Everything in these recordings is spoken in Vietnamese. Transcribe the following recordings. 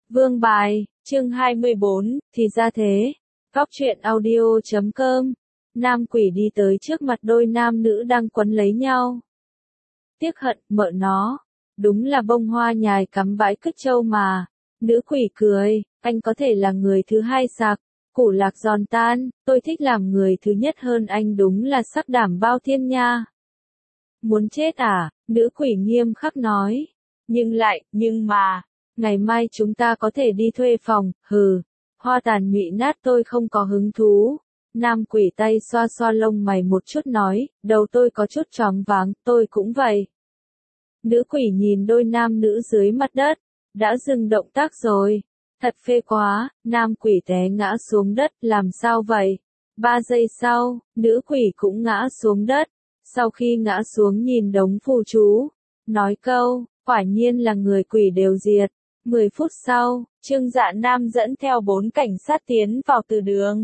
Vương bài, chương 24, thì ra thế. Góc truyện audio.com. Nam quỷ đi tới trước mặt đôi nam nữ đang quấn lấy nhau. Tiếc hận, mợ nó. Đúng là bông hoa nhài cắm bãi cứt trâu mà. Nữ quỷ cười, anh có thể là người thứ hai sạc. Củ lạc giòn tan, tôi thích làm người thứ nhất hơn anh, đúng là sắc đảm bao thiên nha. Muốn chết à? Nữ quỷ nghiêm khắc nói. Nhưng mà, ngày mai chúng ta có thể đi thuê phòng, hừ. Hoa tàn nhụy nát, tôi không có hứng thú. Nam quỷ tay xoa xoa lông mày một chút nói, đầu tôi có chút choáng váng, tôi cũng vậy. Nữ quỷ nhìn đôi nam nữ dưới mặt đất, đã dừng động tác rồi. Thật phê quá, nam quỷ té ngã xuống đất, làm sao vậy? 3 giây sau, nữ quỷ cũng ngã xuống đất. Sau khi ngã xuống nhìn đống phù chú, nói câu, quả nhiên là người quỷ đều diệt. 10 phút sau, Trương Dạ Nam dẫn theo 4 cảnh sát tiến vào từ đường.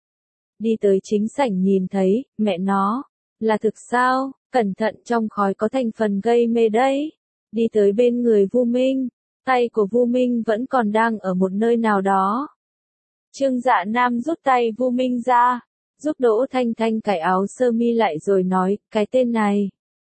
Đi tới chính sảnh nhìn thấy, mẹ nó, là thực sao, cẩn thận trong khói có thành phần gây mê đấy. Đi tới bên người Vu Minh, tay của Vu Minh vẫn còn đang ở một nơi nào đó. Trương Dạ Nam rút tay Vu Minh ra, giúp Đỗ Thanh Thanh cài áo sơ mi lại rồi nói, cái tên này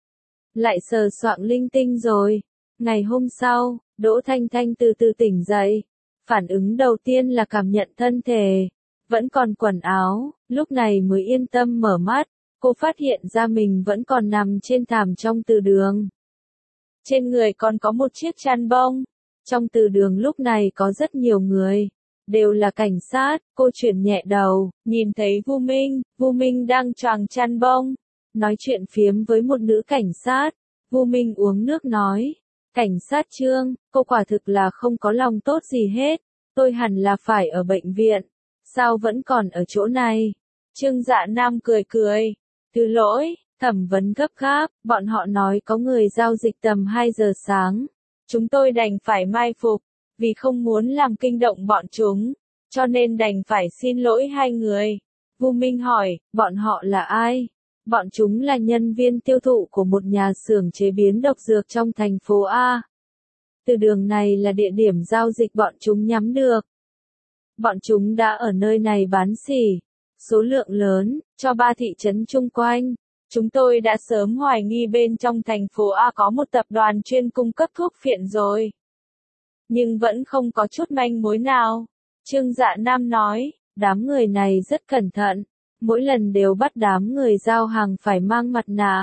lại sờ soạng linh tinh rồi. Ngày hôm sau, Đỗ Thanh Thanh từ từ tỉnh dậy. Phản ứng đầu tiên là cảm nhận thân thể vẫn còn quần áo, lúc này mới yên tâm mở mắt. Cô phát hiện ra mình vẫn còn nằm trên thảm trong từ đường. Trên người còn có một chiếc chăn bông. Trong từ đường lúc này có rất nhiều người, đều là cảnh sát. Cô chuyển nhẹ đầu, nhìn thấy Vu Minh đang choàng chăn bông, nói chuyện phiếm với một nữ cảnh sát. Vu Minh uống nước nói, cảnh sát Trương, cô quả thực là không có lòng tốt gì hết, tôi hẳn là phải ở bệnh viện, sao vẫn còn ở chỗ này? Trương Dạ Nam cười cười, thứ lỗi, thẩm vấn gấp gáp, bọn họ nói có người giao dịch tầm 2 giờ sáng. Chúng tôi đành phải mai phục, vì không muốn làm kinh động bọn chúng, cho nên đành phải xin lỗi hai người. Vu Minh hỏi, bọn họ là ai? Bọn chúng là nhân viên tiêu thụ của một nhà xưởng chế biến độc dược trong thành phố A. Từ đường này là địa điểm giao dịch bọn chúng nhắm được. Bọn chúng đã ở nơi này bán xỉ, số lượng lớn, cho 3 thị trấn chung quanh. Chúng tôi đã sớm hoài nghi bên trong thành phố A có một tập đoàn chuyên cung cấp thuốc phiện rồi. Nhưng vẫn không có chút manh mối nào. Trương Dạ Nam nói, đám người này rất cẩn thận. Mỗi lần đều bắt đám người giao hàng phải mang mặt nạ.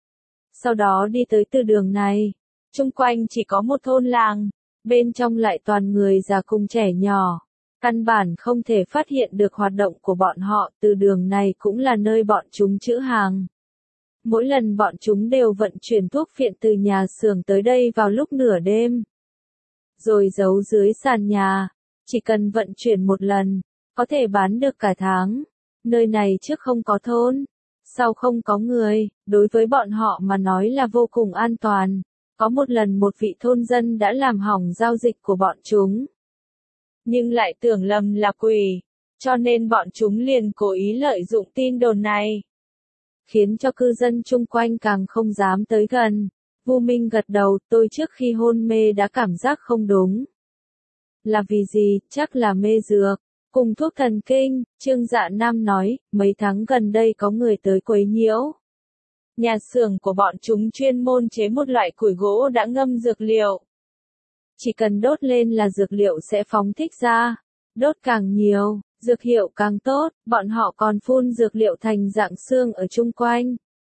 Sau đó đi tới từ đường này. Chung quanh chỉ có một thôn làng. Bên trong lại toàn người già cùng trẻ nhỏ. Căn bản không thể phát hiện được hoạt động của bọn họ. Từ đường này cũng là nơi bọn chúng trữ hàng. Mỗi lần bọn chúng đều vận chuyển thuốc phiện từ nhà xưởng tới đây vào lúc nửa đêm. Rồi giấu dưới sàn nhà. Chỉ cần vận chuyển một lần, có thể bán được cả tháng. Nơi này trước không có thôn, sau không có người, đối với bọn họ mà nói là vô cùng an toàn. Có một lần một vị thôn dân đã làm hỏng giao dịch của bọn chúng. Nhưng lại tưởng lầm là quỷ, cho nên bọn chúng liền cố ý lợi dụng tin đồn này. Khiến cho cư dân chung quanh càng không dám tới gần. Vu Minh gật đầu, tôi trước khi hôn mê đã cảm giác không đúng. Là vì gì? Chắc là mê dược. Cùng thuốc thần kinh, Trương Dạ Nam nói, mấy tháng gần đây có người tới quấy nhiễu. Nhà xưởng của bọn chúng chuyên môn chế một loại củi gỗ đã ngâm dược liệu. Chỉ cần đốt lên là dược liệu sẽ phóng thích ra. Đốt càng nhiều, dược hiệu càng tốt, bọn họ còn phun dược liệu thành dạng xương ở chung quanh.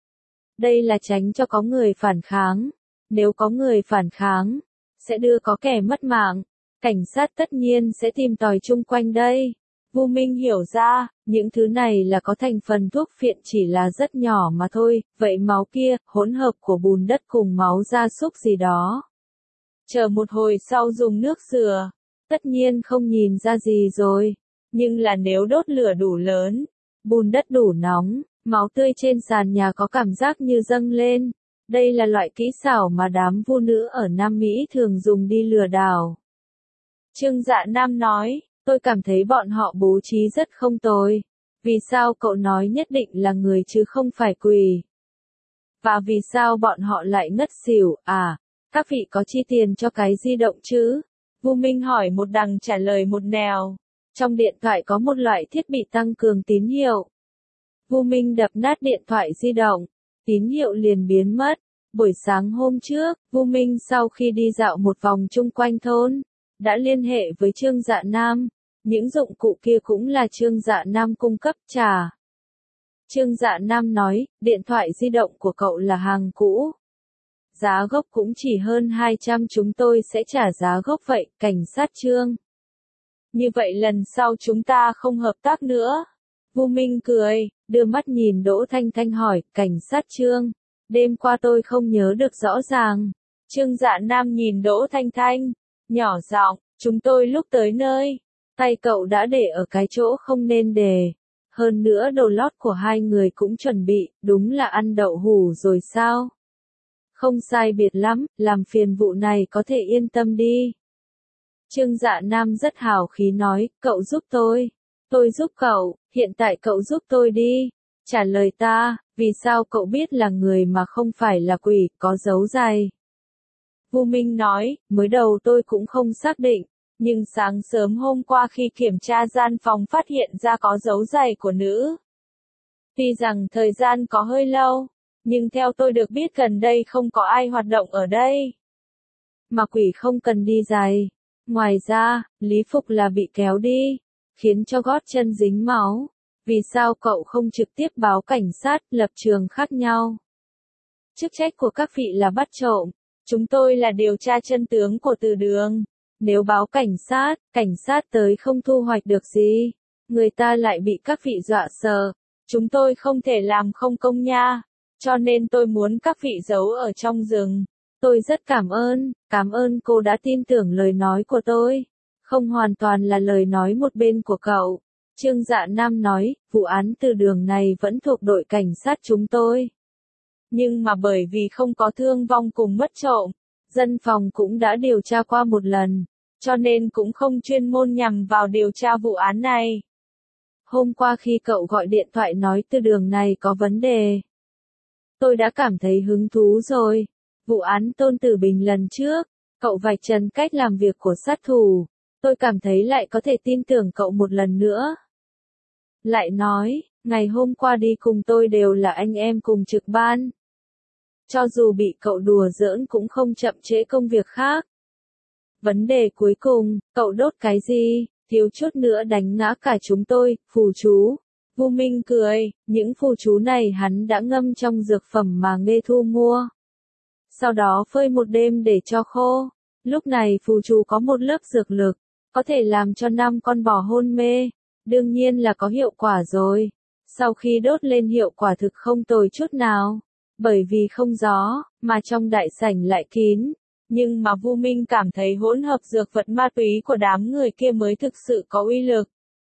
Đây là tránh cho có người phản kháng. Nếu có người phản kháng, sẽ đưa có kẻ mất mạng. Cảnh sát tất nhiên sẽ tìm tòi chung quanh đây. Vu Minh hiểu ra, những thứ này là có thành phần thuốc phiện chỉ là rất nhỏ mà thôi, vậy máu kia, hỗn hợp của bùn đất cùng máu gia súc gì đó. Chờ một hồi sau dùng nước rửa, tất nhiên không nhìn ra gì rồi. Nhưng là nếu đốt lửa đủ lớn, bùn đất đủ nóng, máu tươi trên sàn nhà có cảm giác như dâng lên. Đây là loại kỹ xảo mà đám vu nữ ở Nam Mỹ thường dùng đi lừa đảo. Trương Dạ Nam nói, tôi cảm thấy bọn họ bố trí rất không tồi. Vì sao cậu nói nhất định là người chứ không phải quỷ? Và vì sao bọn họ lại ngất xỉu, à? Các vị có chi tiền cho cái di động chứ? Vu Minh hỏi một đằng trả lời một nẻo. Trong điện thoại có một loại thiết bị tăng cường tín hiệu. Vu Minh đập nát điện thoại di động, tín hiệu liền biến mất. Buổi sáng hôm trước, Vu Minh sau khi đi dạo một vòng chung quanh thôn, đã liên hệ với Trương Dạ Nam. Những dụng cụ kia cũng là Trương Dạ Nam cung cấp trả. Trương Dạ Nam nói, điện thoại di động của cậu là hàng cũ. Giá gốc cũng chỉ hơn 200, chúng tôi sẽ trả giá gốc vậy, cảnh sát Trương. Như vậy lần sau chúng ta không hợp tác nữa. Vu Minh cười, đưa mắt nhìn Đỗ Thanh Thanh hỏi, cảnh sát Trương, đêm qua tôi không nhớ được rõ ràng. Trương Dạ Nam nhìn Đỗ Thanh Thanh, nhỏ giọng, chúng tôi lúc tới nơi, tay cậu đã để ở cái chỗ không nên để. Hơn nữa đồ lót của hai người cũng chuẩn bị, đúng là ăn đậu hủ rồi sao? Không sai biệt lắm, làm phiền vụ này có thể yên tâm đi. Trương Dạ Nam rất hào khí nói, cậu giúp tôi giúp cậu, hiện tại cậu giúp tôi đi. Trả lời ta, vì sao cậu biết là người mà không phải là quỷ, có dấu giày? Vu Minh nói, mới đầu tôi cũng không xác định, nhưng sáng sớm hôm qua khi kiểm tra gian phòng phát hiện ra có dấu giày của nữ. Tuy rằng thời gian có hơi lâu, nhưng theo tôi được biết gần đây không có ai hoạt động ở đây. Mà quỷ không cần đi giày. Ngoài ra, Lý Phục là bị kéo đi, khiến cho gót chân dính máu. Vì sao cậu không trực tiếp báo cảnh sát, lập trường khác nhau? Chức trách của các vị là bắt trộm, chúng tôi là điều tra chân tướng của từ đường. Nếu báo cảnh sát tới không thu hoạch được gì, người ta lại bị các vị dọa sợ. Chúng tôi không thể làm không công nha, cho nên tôi muốn các vị giấu ở trong rừng. Tôi rất cảm ơn cô đã tin tưởng lời nói của tôi. Không hoàn toàn là lời nói một bên của cậu. Trương Dạ Nam nói, vụ án từ đường này vẫn thuộc đội cảnh sát chúng tôi. Nhưng mà bởi vì không có thương vong cùng mất trộm, dân phòng cũng đã điều tra qua một lần, cho nên cũng không chuyên môn nhằm vào điều tra vụ án này. Hôm qua khi cậu gọi điện thoại nói từ đường này có vấn đề, tôi đã cảm thấy hứng thú rồi. Vụ án Tôn Tử Bình lần trước, cậu vạch trần cách làm việc của sát thủ, tôi cảm thấy lại có thể tin tưởng cậu một lần nữa. Lại nói, ngày hôm qua đi cùng tôi đều là anh em cùng trực ban. Cho dù bị cậu đùa giỡn cũng không chậm trễ công việc khác. Vấn đề cuối cùng, cậu đốt cái gì, thiếu chút nữa đánh ngã cả chúng tôi, phù chú. Vu Minh cười, những phù chú này hắn đã ngâm trong dược phẩm mà Nghê Thu mua. Sau đó phơi một đêm để cho khô. Lúc này phù chú có một lớp dược lực, có thể làm cho 5 con bò hôn mê. Đương nhiên là có hiệu quả rồi. Sau khi đốt lên hiệu quả thực không tồi chút nào. Bởi vì không gió, mà trong đại sảnh lại kín. Nhưng mà Vu Minh cảm thấy hỗn hợp dược vật ma túy của đám người kia mới thực sự có uy lực.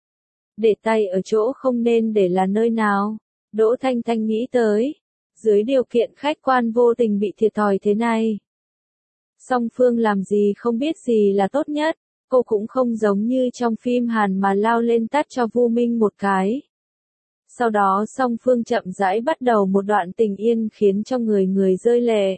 Để tay ở chỗ không nên để là nơi nào? Đỗ Thanh Thanh nghĩ tới. Dưới điều kiện khách quan vô tình bị thiệt thòi thế này, song phương làm gì không biết gì là tốt nhất. Cô cũng không giống như trong phim Hàn mà lao lên tát cho Vu Minh một cái. Sau đó song phương chậm rãi bắt đầu một đoạn tình yên khiến cho người người rơi lệ.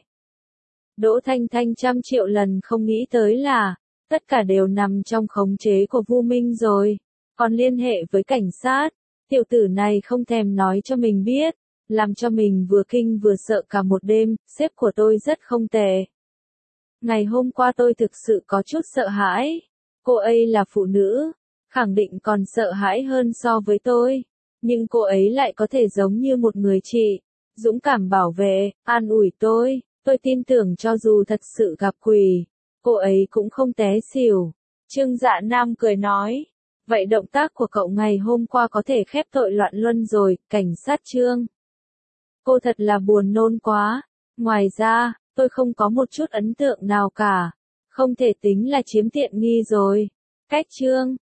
Đỗ Thanh Thanh 100 triệu lần không nghĩ tới là, tất cả đều nằm trong khống chế của Vu Minh rồi. Còn liên hệ với cảnh sát, tiểu tử này không thèm nói cho mình biết, làm cho mình vừa kinh vừa sợ cả một đêm. Sếp của tôi rất không tệ. Ngày hôm qua tôi thực sự có chút sợ hãi. Cô ấy là phụ nữ, khẳng định còn sợ hãi hơn so với tôi. Nhưng cô ấy lại có thể giống như một người chị, dũng cảm bảo vệ, an ủi tôi. Tôi tin tưởng cho dù thật sự gặp quỷ, cô ấy cũng không té xỉu. Trương Dạ Nam cười nói, vậy động tác của cậu ngày hôm qua có thể khép tội loạn luân rồi, cảnh sát Trương. Cô thật là buồn nôn quá. Ngoài ra, tôi không có một chút ấn tượng nào cả. Không thể tính là chiếm tiện nghi rồi. Cách Trương,